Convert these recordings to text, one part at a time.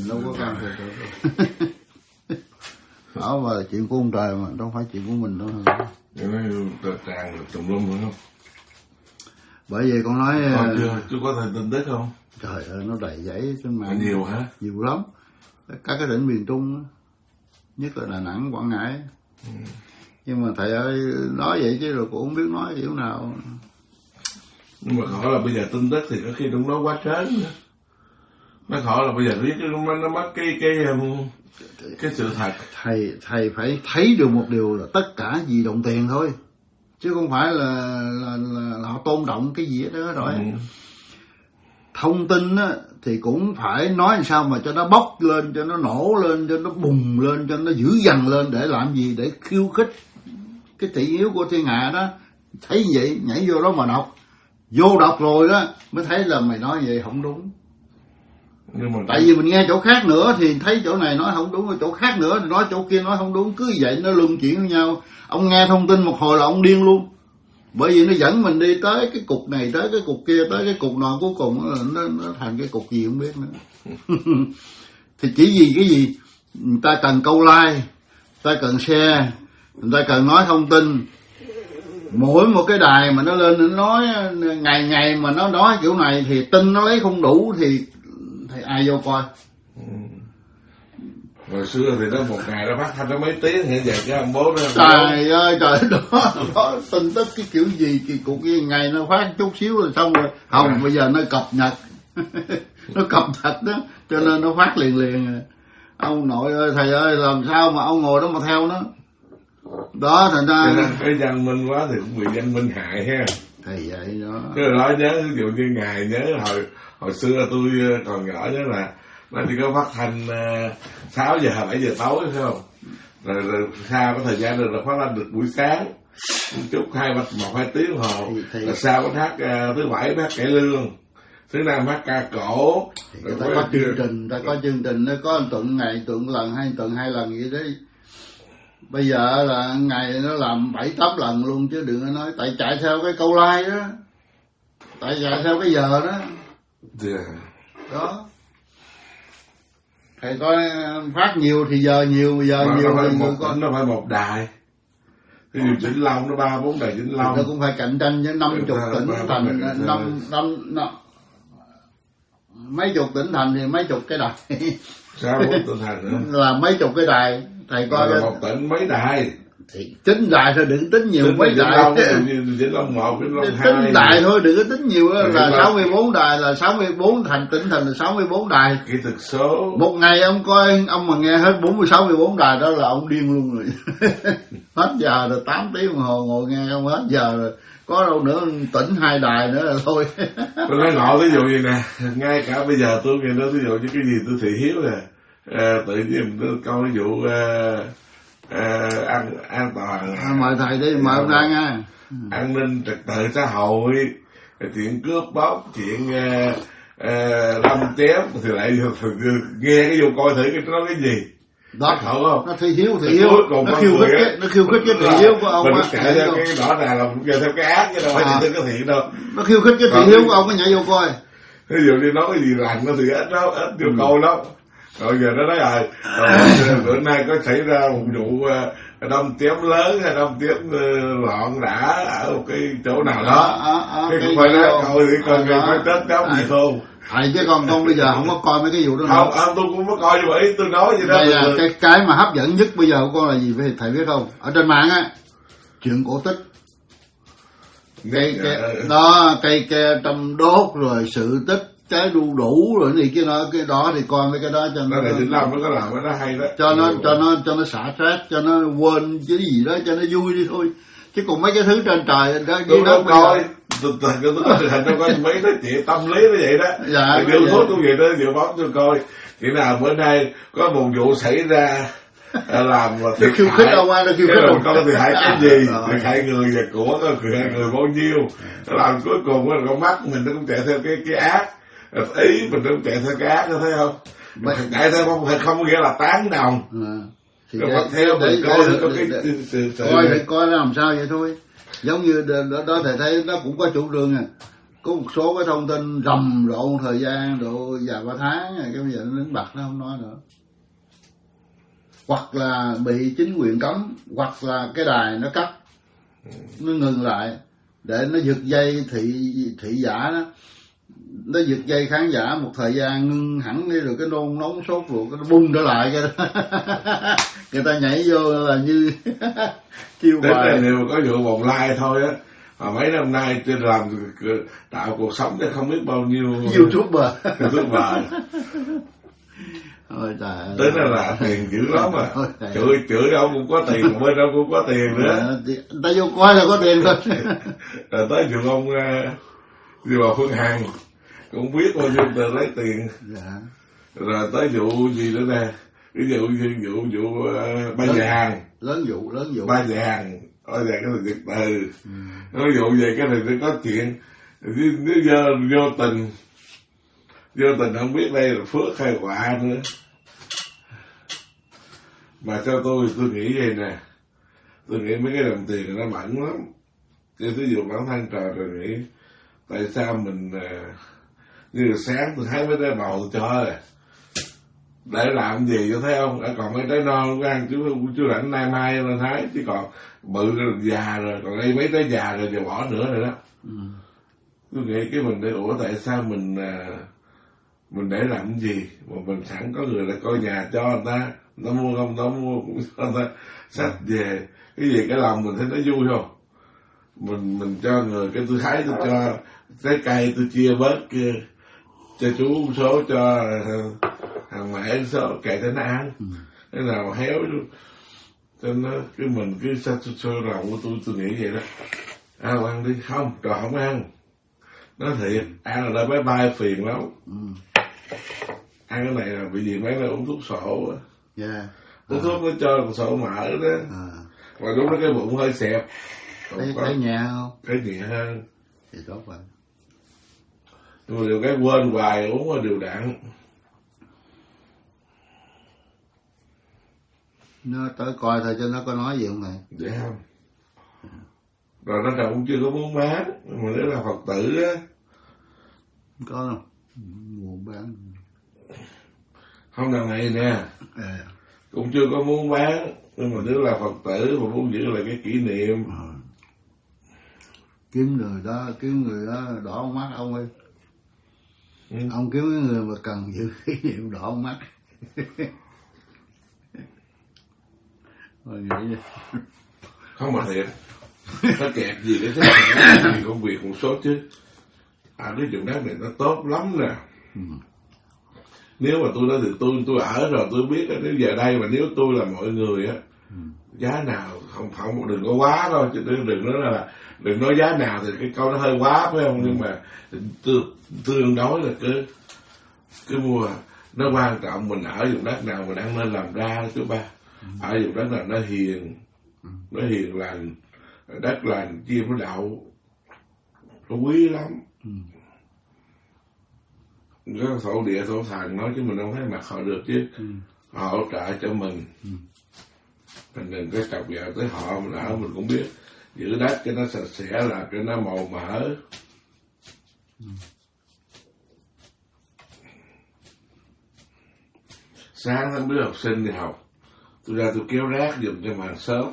đâu có can thiệp được. Đó là chuyện của ông trời mà, đâu phải chuyện của mình đâu. Nó tràn được tùm lum nữa không? Bởi vì con nói chú có thể tin tức không? Trời ơi, nó đầy dãy trên mạng. Nhiều hả? Nhiều lắm. Các cái tỉnh miền Trung, nhất là Đà Nẵng, Quảng Ngãi. Nhưng mà thầy ơi, nói vậy chứ rồi cũng không biết nói kiểu nào. Nhưng mà khỏi là bây giờ tin tức thì có khi trong đó quá trớn nữa. Nó khỏi là bây giờ biết nó mất cái sự thật. Thầy phải thấy được một điều là tất cả vì đồng tiền thôi, chứ không phải là họ tôn trọng cái gì đó rồi. Thông tin á, thì cũng phải nói làm sao mà cho nó bốc lên, cho nó nổ lên, cho nó bùng lên, cho nó dữ dằn lên, để làm gì? Để khiêu khích cái thị hiếu của thiên hạ đó. Thấy vậy nhảy vô đó mà đọc, vô đọc rồi đó mới thấy là mày nói vậy không đúng. Tại vì mình nghe chỗ khác nữa thì thấy chỗ này nói không đúng, rồi chỗ khác nữa thì nói chỗ kia nói không đúng, cứ vậy nó luân chuyển với nhau. Ông nghe thông tin một hồi là ông điên luôn, bởi vì nó dẫn mình đi tới cái cục này, tới cái cục kia, tới cái cục nọ, cuối cùng nó thành cái cục gì không biết nữa. Thì chỉ vì cái gì người ta cần câu like, người ta cần share, người ta cần nói thông tin. Mỗi một cái đài mà nó lên nó nói ngày mà nó nói kiểu này thì tin nó lấy không đủ thì ai vô coi. Hồi xưa thì nó một ngày nó phát thanh nó mấy tiếng, hiện giờ cái ông bố nó trời ơi trời, đó tin tức cái kiểu gì kỳ cục, cái ngày nó phát chút xíu rồi xong rồi. Không, bây giờ nó cập nhật nó cập nhật đó, cho nên nó phát liền. Ông nội ơi, thầy ơi, làm sao mà ông ngồi đó mà theo nó đó. Thành ra cái văn minh quá thì cũng bị văn minh hại ha. Thầy vậy đó. Cái đó nhớ, ví dụ như ngày nhớ hồi xưa tôi còn nhỏ nhớ là nó chỉ có phát thanh 6 giờ 7 giờ tối phải không? Rồi sau có thời gian rồi phát thanh được buổi sáng chút 1-2 tiếng hồ. Rồi sau có hát thứ bảy hát cải lương, thứ năm hát ca cổ. Người ta có chương trình, nó có tuần ngày tuần lần, 2 tuần 2 lần vậy đấy. Bây giờ là ngày nó làm 7-8 lần luôn, chứ đừng có nói tại chạy theo cái câu like đó, tại chạy theo cái giờ đó. Đó. Thầy coi phát nhiều thì giờ nhiều, giờ mà nhiều thì người coi. Nó phải một đài. Ví dụ Vĩnh Long nó 3-4 đài Vĩnh Long. Nó cũng phải cạnh tranh với 50 tỉnh thành, mấy chục tỉnh thành thì mấy chục cái đài. 6-4 tỉnh thành nữa. Là mấy chục cái đài. Thầy coi là một tỉnh mấy đài. Thì tính đài thôi, đừng tính nhiều. Tính mấy đài. Vĩnh Long 1, Vĩnh Long 2. Tính đài thôi, đừng có tính nhiều đó. Là 64 đài, là 64 tỉnh thành là 64 đài. Kỹ thuật số. Một ngày ông coi, ông mà nghe hết 64 đài đó là ông điên luôn rồi. Hết giờ rồi, 8 tiếng đồng hồ ngồi nghe không hết giờ rồi. Có đâu nữa tỉnh 2 đài nữa là thôi. Tôi nói ngộ ví dụ như nè, ngay cả bây giờ tôi nghe nói ví dụ như cái gì tôi thị hiếu nè, tự nhiên tôi coi ví dụ an toàn. Mời thầy đi, mời ông ra nha. An ninh trật tự xã hội, chuyện cướp bóc, chuyện lâm chém thì lại nghe cái vô coi thử cái nó cái gì. Đó khẩu không? Nó thị hiếu, nó khiêu khích cái thị hiếu của ông. Mình kể theo cái rõ ràng là mình kể theo cái ác chứ đâu phải chuyện cái thiện đâu. Nó khiêu khích cái thị hiếu của ông, mới nhảy vô coi. Ví dụ như nói cái gì rằng nó thì ít vô coi lắm. Rồi giờ nó nói bữa nay có xảy ra một vụ đâm chém lớn hay đâm chém loạn đã ở một cái chỗ nào đó. Cái cũng phải nói coi thì coi người có chết chóc gì không. Thầy chứ con bây giờ không có coi mấy cái vụ đó nữa. Không, tôi cũng có coi như vậy, tôi nói vậy đó. Đây là cái mà hấp dẫn nhất bây giờ của con là gì thầy biết không? Ở trên mạng á, chuyện cổ tích. Cây ke trăm đốt rồi sự tích trái đu đủ rồi này kia đó, cái đó thì coi mấy cái đó cho nó. Là Vĩnh Long nó có làm cái đó hay đó. Cho nó xả stress, cho nó quên cái gì đó, cho nó vui đi thôi. Chứ còn mấy cái thứ trên trời đó tôi đâu coi. Tôi có thực hành đâu coi mấy cái chuyện tâm lý nó vậy đó. Dạ. Điều thuốc tôi vậy đó, dự bóng tôi coi. Thì nào bữa nay có một vụ xảy ra làm thiệt hại. Nó khiêu khích ông coi thiệt hại cái gì, thiệt hại người và của, thiệt hại người bao nhiêu. Nó làm cuối cùng con mắt mình nó cũng chạy theo cái ác. Ý mình cũng chạy theo cái ác, thấy không? Mình chạy theo không có nghĩa là tán đồng. Thì theo mình coi coi làm sao vậy thôi. Giống như đó thầy thấy nó cũng có chủ trương có một số cái thông tin rầm rộ thời gian độ vài 3 tháng cái bây giờ nó đứng bật nó không nói nữa, hoặc là bị chính quyền cấm, hoặc là cái đài nó cắt, nó ngừng lại để nó giật dây thị giả đó, nó giật dây khán giả một thời gian ngưng hẳn đi rồi cái nôn nóng sốt ruột nó bung trở lại cái người ta nhảy vô là như kêu bài. Nếu có vụ vòng like thôi á, mà mấy năm nay trên làm tạo cuộc sống cho không biết bao nhiêu YouTuber. Ôi trời, tới là tiền dữ lắm mà. Chửi đâu cũng có tiền, mà bên đâu cũng có tiền nữa. Ta vô coi là có tiền thôi. Rồi tới trường ông đi vào Phương Hằng cũng biết bao nhiêu tờ lấy tiền. Dạ. Rồi tới vụ gì nữa nè, ví dụ ba vàng, lớn vụ ba vàng, ôi cái này từ nói vụ về cái này nó có chuyện, nếu vô tình không biết đây là phước hay họa nữa. Mà theo tôi nghĩ vậy nè, tôi nghĩ mấy cái đồng tiền nó bẩn lắm. Chứ ví dụ bản thân rồi nghĩ tại sao mình như là sáng tôi thấy mấy trái bầu tôi cho rồi để làm gì cho thấy không, còn mấy trái non của ăn chú rảnh nay mai lên thái, chứ còn bự già rồi, còn đây mấy trái già rồi giờ bỏ nữa rồi đó. Tôi nghĩ cái mình để tại sao mình để làm cái gì mà mình sẵn có người là coi nhà cho người ta mua không, nó mua cũng cho người ta xách về cái gì, cái lòng mình thấy nó vui không. Mình cho người cái tôi thấy tôi cho trái cây tôi chia bớt kia cho chú số, cho thằng mẹ số kệ cho nó ăn, cái nào héo cho nó, cái mình cứ sôi lòng của tôi nghĩ vậy đó. Ăn đi, không rồi không ăn, nói thiệt ăn là bye bye phiền lắm. Ăn cái này là bị gì mấy là uống thuốc sổ á. Uống thuốc nó cho sổ mỡ đó. Mà lúc đó cái bụng hơi xẹp. Thấy nhẹ không? Thấy nhẹ hơn. Thì tốt vậy. Nhưng mà điều cái quên hoài uống là điều đặn. Nó tới coi thôi chứ nó có nói gì không thầy? Vậy không? Rồi nó cũng chưa có muốn bán, mà nếu là Phật tử á. Có đâu. Muốn bán. Không, đằng này nè. Cũng chưa có muốn bán, nhưng mà nếu là Phật tử mà muốn giữ lại cái kỷ niệm. Kiếm người đó đỏ mắt ông ơi. Ông kiếm cái người mà cần giữ kỷ niệm đỏ mắt. Nghĩ không mà thiệt, nó kẹt gì để thế gì công việc một số chứ. Cái vùng đất này nó tốt lắm nè. Nếu mà tôi nói thì tôi ở rồi tôi biết nếu giờ đây mà nếu tôi là mọi người á, giá nào không đừng có quá thôi, chứ đừng nói giá nào thì cái câu nó hơi quá phải không. Nhưng mà tương đối là cứ mua. Nó quan trọng mình ở vùng đất nào mình ăn nên làm ra chứ ba. Ở vùng đất nào nó hiền lành, đất lành chim nó đậu, nó quý lắm. Có thổ địa thổ thần nói chứ mình không thấy mặt họ được chứ. Họ hỗ trợ cho mình. Mình đừng có chọc vào tới họ, mình ở mình cũng biết giữ đất cho nó sạch sẽ là cho nó màu mỡ. Sáng tháng đứa học sinh đi học, tôi ra tôi kéo rác giùm cho hàng xóm.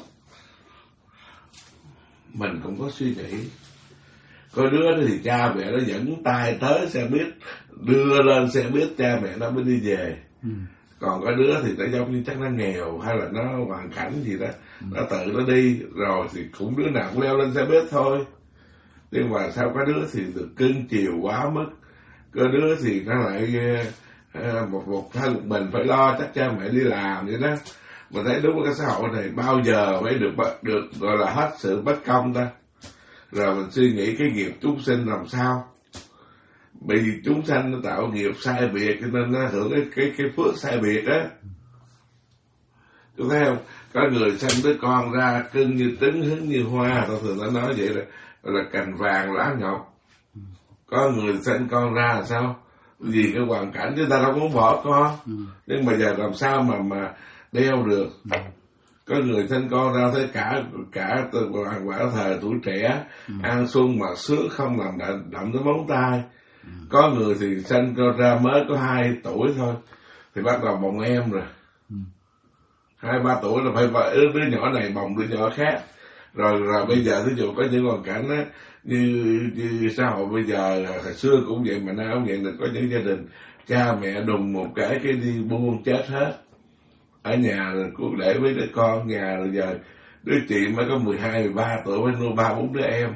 Mình cũng có suy nghĩ. Có đứa thì cha mẹ nó dẫn tay tới xe buýt, đưa lên xe buýt cha mẹ nó mới đi về. Còn có đứa thì nó giống như chắc nó nghèo hay là nó hoàn cảnh gì đó, nó tự nó đi rồi thì cũng đứa nào cũng leo lên xe buýt thôi. Nhưng mà sao có đứa thì được cưng chiều quá mức, có đứa thì nó lại một thân mình phải lo chắc cha mẹ đi làm vậy đó. Mà thấy đúng cái xã hội này bao giờ mới được gọi là hết sự bất công ta. Rồi mình suy nghĩ cái nghiệp chúng sinh làm sao. Bởi vì chúng sanh nó tạo nghiệp sai biệt cho nên nó hưởng cái phước sai biệt á. Chú thấy không? Có người sanh đứa con ra cưng như trứng hứng như hoa, thường nó nói vậy là cành vàng lá ngọc. Có người sanh con ra là sao? Vì cái hoàn cảnh chúng ta đâu muốn bỏ con. Nhưng mà giờ làm sao mà đeo được. Có người sinh con ra thấy cả từ hoàng quả thời tuổi trẻ, an xuân mà sướng không làm đậm tới móng tay. Có người thì sinh con ra mới có 2 tuổi thôi thì bắt đầu bồng em rồi. 2-3 tuổi là phải đứa nhỏ này bồng đứa nhỏ khác. Rồi bây giờ ví dụ có những hoàn cảnh á, như xã hội bây giờ, hồi xưa cũng vậy mà nay cũng vậy, là có những gia đình cha mẹ đùng một cái đi buông chết hết. Ở nhà rồi cũng để với đứa con nhà, rồi giờ đứa chị mới có 12-13 tuổi mới nuôi 3-4 đứa em.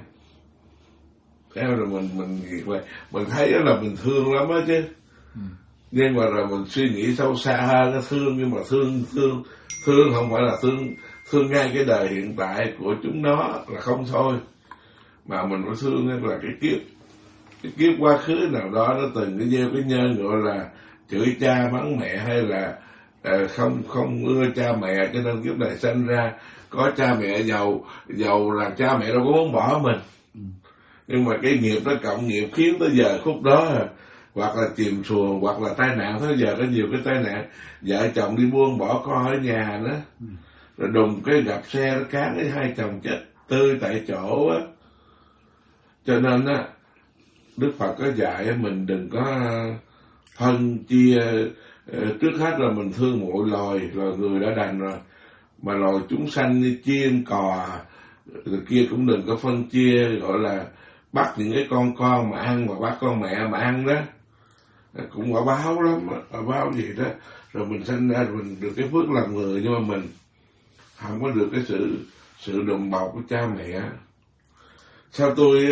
Thế rồi mình thấy đó là mình thương lắm á chứ. Nhưng mà rồi mình suy nghĩ sâu xa hơn, nó thương nhưng mà thương không phải là thương ngay cái đời hiện tại của chúng nó là không thôi, mà mình phải thương là cái kiếp quá khứ nào đó nó từng cái gieo cái nhân gọi là chửi cha mắng mẹ, hay là không ưa cha mẹ cho nên kiếp này sinh ra có cha mẹ giàu là cha mẹ đâu có muốn bỏ mình. Nhưng mà cái nghiệp nó cộng nghiệp khiến tới giờ khúc đó hoặc là chìm xuồng hoặc là tai nạn. Tới giờ có nhiều cái tai nạn vợ chồng đi buông bỏ con ở nhà đó, rồi đùng cái gặp xe nó cán cái 2 chồng chết tươi tại chỗ á. Cho nên á, Đức Phật có dạy mình đừng có phân chia. Trước hết là mình thương mọi loài người đã đành rồi, mà loài chúng sanh như chim cò rồi kia cũng đừng có phân chia, gọi là bắt những cái con mà ăn, mà bắt con mẹ mà ăn đó, cũng quả báo lắm, quả báo gì đó. Rồi mình sinh ra mình được cái phước làm người, nhưng mà mình không có được cái sự đùm bọc của cha mẹ. Sao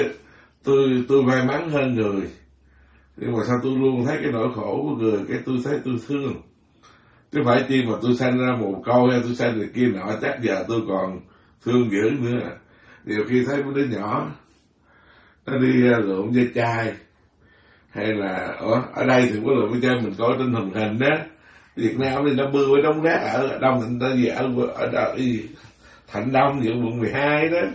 tôi may mắn hơn người, nhưng mà sao tôi luôn thấy cái nỗi khổ của người, cái tôi thấy tôi thương. Chứ phải chi mà tôi sanh ra mồ côi hay tôi sanh được kia nọ, chắc giờ tôi còn thương dữ nữa. Nhiều khi thấy một đứa nhỏ nó đi lượm dây chai, hay là ở đây thì có lượm dây chai mình coi trên hình đó, Việt Nam thì nó bưa với đống rác ở Đông Thịnh Tây gì ở Thạnh Đông giữa quận 12 đó.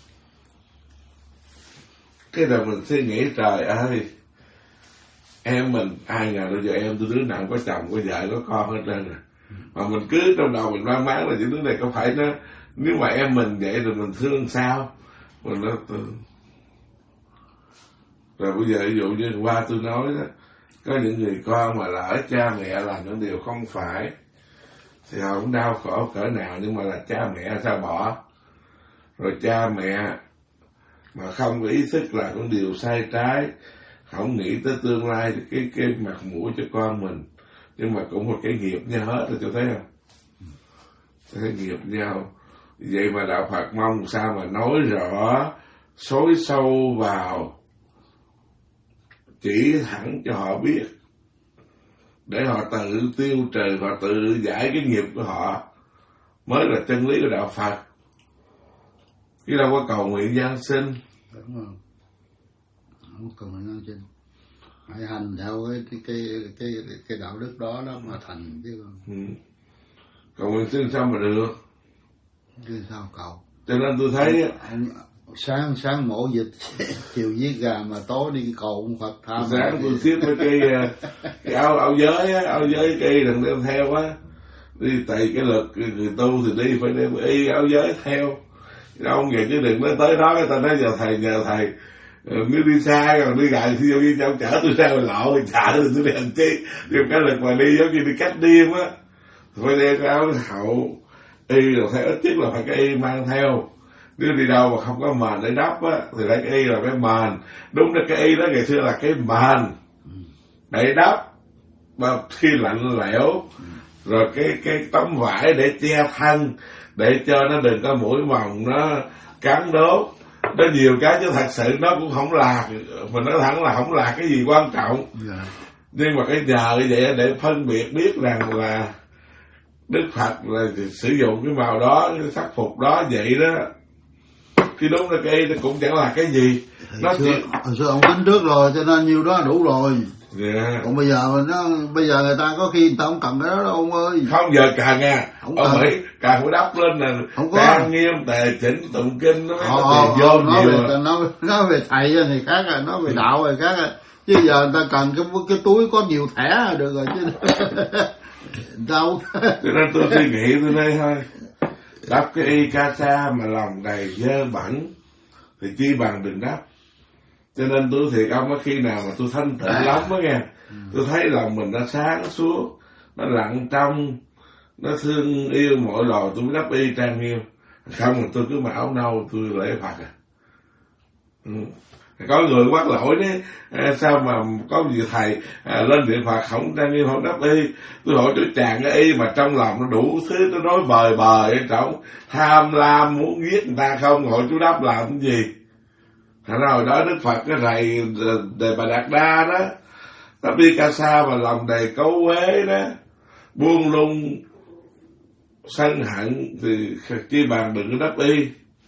Cái đầu mình suy nghĩ trời ơi, em mình ai ngờ bây giờ em tôi đứa nào có chồng có vợ có con hết trơn rồi, mà mình cứ trong đầu mình mang máng là những đứa này có phải nó, nếu mà em mình vậy rồi mình thương sao. Mình nói rồi bây giờ ví dụ như qua tôi nói đó, có những người con mà lỡ cha mẹ làm những điều không phải thì họ cũng đau khổ cỡ nào, nhưng mà là cha mẹ sao bỏ. Rồi cha mẹ mà không có ý thức là con điều sai trái, không nghĩ tới tương lai thì cái mặt mũi cho con mình, nhưng mà cũng một cái nghiệp nhau hết rồi, cho thấy không? Cái nghiệp nhau. Vậy mà đạo Phật mong sao mà nói rõ, xối sâu vào, chỉ thẳng cho họ biết, để họ tự tiêu trừ, họ tự giải cái nghiệp của họ, mới là chân lý của đạo Phật. Chứ đâu có cầu nguyện giáng sinh. Đúng rồi, không cầu nguyện giáng sinh, hãy hành theo cái đạo đức đó mà thành chứ không. Cầu nguyện sinh sao mà được? Chứ sao cầu? Cho nên tôi thấy sáng mổ dịch, chiều giết gà, mà tối đi cầu ông Phật tha. Sáng tôi xiết với cái áo giới cây đừng đem theo á, đi tại cái lực người tu thì đi phải đem áo giới theo. Ông vậy chứ đừng nói tới đó cái ta nói nhờ thầy nếu đi xa còn đi gần thì đi trong chở tôi ra ngoài lộ thì chở thì tôi đem chi, đem cái lực mà đi giống như đi cách điên á, phải đem cái áo hậu y rồi theo, ít nhất là phải cái y mang theo. Nếu đi đâu mà không có mền để đắp á thì lấy cái y là cái mền. Đúng là cái y đó ngày xưa là cái mền để đắp mà khi lạnh lẽo, rồi cái tấm vải để che thân, để cho nó đừng có mũi mòng nó cắn đốt. Nó nhiều cái chứ thật sự nó cũng không là, mình nói thẳng là không là cái gì quan trọng. Nhưng mà cái nhờ như vậy để phân biệt biết rằng là Đức Phật là sử dụng cái màu đó, cái sắc phục đó vậy đó. Khi đúng là cái nó cũng chẳng là cái gì. Nó hồi xưa ông tính trước rồi cho nên nhiêu đó đủ rồi. Còn bây giờ người ta có khi người ta không cần cái đó đâu ông ơi. Không giờ càng nha, ông phải càng phải đắp lên là trang nghiêm tề chỉnh tụng kinh nó mới có tiền vô nhiều. Nói về thầy thì khác rồi, nói về đạo thì khác rồi. Chứ giờ người ta cần cái túi có nhiều thẻ là được rồi chứ đâu. Cho nên tôi suy nghĩ tôi đây thôi, Đắp cái y ca sa mà lòng đầy dơ bẩn thì chi bằng đừng đắp. Cho nên tôi thiệt ông á, khi nào mà tôi thanh tịnh lắm á nghe, tôi thấy lòng mình nó sáng suốt, nó lặng trong, nó thương yêu mọi loài, tôi mới đắp y trang nghiêm. Không thì tôi cứ mặc áo nâu tôi lễ Phật à. Có người quát lỗi đấy, sao mà có gì thầy lên điện Phật không trang nghiêm không đắp y. Tôi hỏi chú chàng cái y mà trong lòng nó đủ thứ, nó nói bời bời trọng tham lam muốn giết người ta không, hỏi chú đắp làm cái gì. Thành ra hồi đó Đức Phật cái thầy Đề Bà Đạt Đa đó, đắp y ca sa mà lòng đầy cấu uế đó, buông lung sân hận thì chi bằng đừng có đắp y.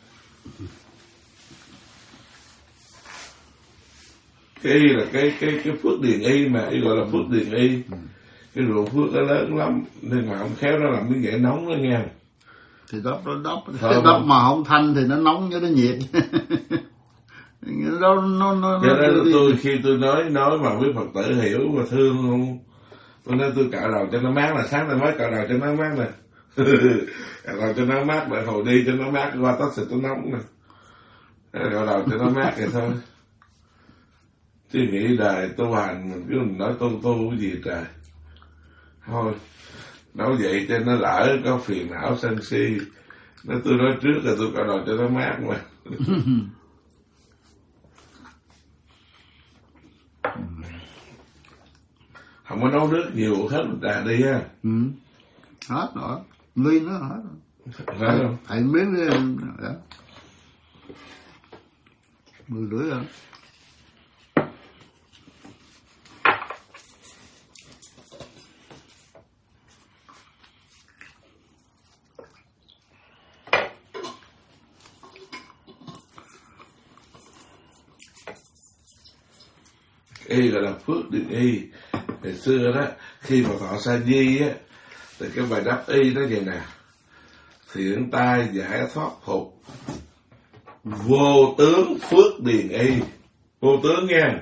Cái y là cái phước điền y mà, y gọi là phước điền y. Cái ruộng phước nó lớn lắm, nên mà ông khéo nó làm cái nghệ nóng đó nghe. Thì đắp cái đắp mà không thanh thì nó nóng cho nó nhiệt. Cho nên tôi khi tôi nói mà quý Phật tử hiểu và thương không, tôi nói tôi cạo đầu cho nó mát, là sáng tôi mới cạo đầu cho nó mát nè. Cạo đầu cho nó mát, để hồi đi cho nó mát, qua tắt xịt nó nóng nè. Cạo đầu cho nó mát vậy thôi. Chứ nghĩ đời tu hành mình cứ nói tu cái gì trời. Thôi nói vậy cho nó lỡ có phiền não sân si. Nếu tôi nói trước là tôi cạo đầu cho nó mát mà. Không có nấu nước nhiều hết trà đi ha. Hết rồi, ly nó hết rồi. Thầy miếng đi đó. 10 rưỡi rồi. Y gọi là phước điền y. Ngày xưa đó, khi mà thọ sa di á, thì cái bài đắp y nó vậy nè: thiện tai giải thoát phục, vô tướng phước điền y. Vô tướng nha.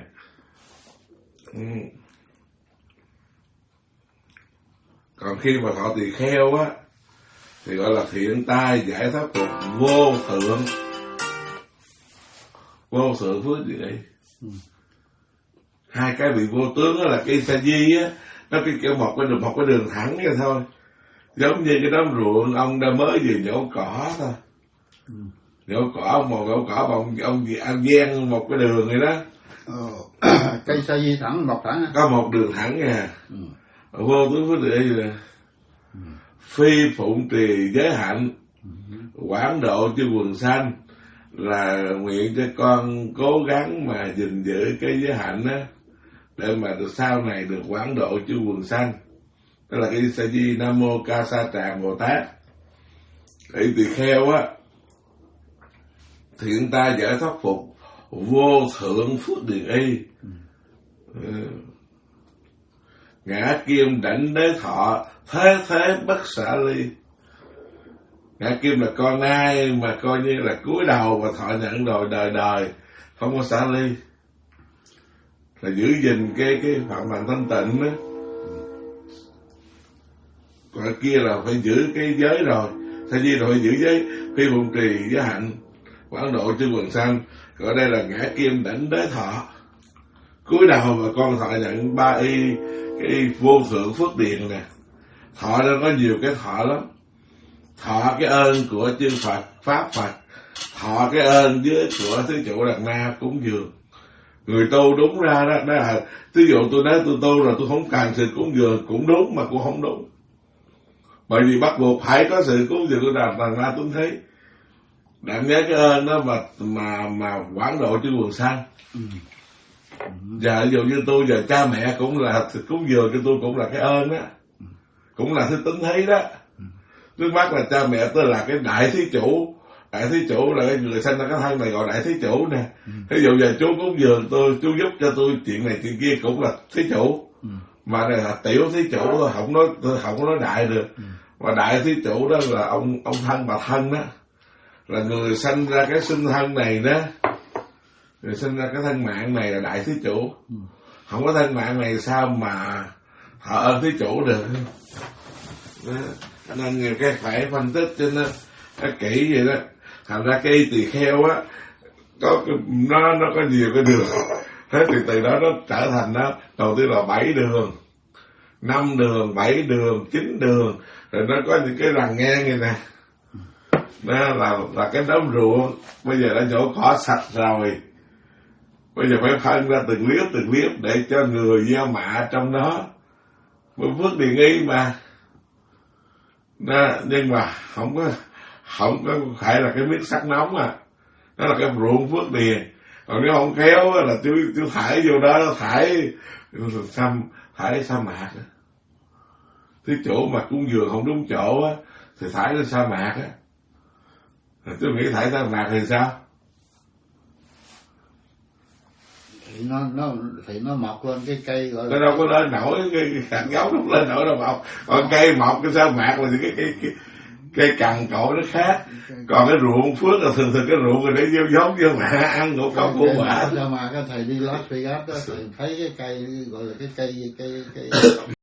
Còn khi mà thọ tỳ kheo á, thì gọi là thiện tai giải thoát phục, vô thượng phước điền y. Hai cái bị vô tướng đó là cái sa di á, nó cái kiểu một cái đường thẳng vậy thôi, giống như cái đám ruộng ông đã mới vừa nhổ cỏ thôi. Nhổ cỏ một nhổ cỏ mà ông ăn gian một cái đường vậy đó. Cây sa di thẳng một thẳng có một đường thẳng nha. Vô tướng phước điền y là phi phụng trì giới hạnh, quảng độ cho quần sanh, là nguyện cho con cố gắng mà gìn giữ cái giới hạnh á, để mà được sau này được quảng độ cho quần sanh. Đó là cái sa di Nam Mô Ca Sa Tràng Bồ Tát. Cái tỳ kheo á, thiện tai giải thoát phục, vô thượng phước điền y. Ngã kim đảnh đế thọ, thế bất xả ly. Ngã kim là con ai mà coi như là cúi đầu và thọ nhận rồi đời không có xả ly, là giữ gìn cái phạm hạnh thanh tịnh đó. Còn kia là phải giữ cái giới rồi, sa di rồi phải giữ giới, phi phụng trì giới hạnh, quảng độ cho quần sanh. Còn đây là ngã kim đảnh đế thọ, cúi đầu và con thọ nhận ba y, cái vô thượng phước điền nè. Thọ nó có nhiều cái thọ lắm. Thọ cái ơn của chư Phật, Pháp Phật, thọ cái ơn với của Thứ Trụ Đạt Na cúng dường. Người tu đúng ra đó là, ví dụ tôi nói tôi tu rồi tôi không cần sự cúng dường cũng đúng, mà cũng không đúng. Bởi vì bắt buộc phải có sự cúng dường của Đạt Na Tuấn Thí. Bạn nhớ cái ơn đó mà quảng độ cho quần sanh. Giờ ví dụ như tôi giờ cha mẹ cũng là cúng dường cho tôi, cũng là cái ơn đó, cũng là thứ Tuấn Thí đó. Trước mắt là cha mẹ tôi là cái đại thí chủ. Đại thí chủ là cái người sanh ra cái thân này gọi đại thí chủ nè. Ví dụ giờ chú cúng dường tôi, chú giúp cho tôi chuyện này chuyện kia cũng là thí chủ. Mà này là tiểu thí chủ thôi, không có nói đại được. Mà đại thí chủ đó là ông thân bà thân đó, là người sanh ra cái sinh thân này đó, người sinh ra cái thân mạng này là đại thí chủ. Không có thân mạng này sao mà thọ ơn thí chủ được. Nên người cái phải phân tích cho nên nó kỹ vậy đó. Thành ra cây tỳ kheo á nó có nhiều cái đường, thế thì từ đó nó trở thành nó đầu tiên là 7 đường, 5 đường, 7 đường, 9 đường, rồi nó có những cái lằn ngang như nè, nó là cái đống ruộng. Bây giờ đã nhổ cỏ sạch rồi, bây giờ phải phân ra từng liếp để cho người gieo mạ trong đó, mới phước điền y mà. Nhưng mà không có phải là cái miếng sắt nóng à, nó là cái ruộng phước điền. Còn nếu không khéo là tôi thải vô đó, thải sa mạc á. Cái chỗ mà cúng dường không đúng chỗ á thì thải lên sa mạc á. Tôi nghĩ thải sa mạc thì sao? Thì nó mọc lên cái cây gọi là nó đâu có lên nổi, cái hạt gấu không lên nổi đâu mọc. Còn cây mọc cái sa mạc là cái cằn cội nó khác. Còn cái ruộng phước là thường cái ruộng rồi để gieo giống vô mạ ăn ngũ cốc của mạ. Sao mà cái thầy đi Las Vegas đó, thầy thấy cái cây gọi là cái cây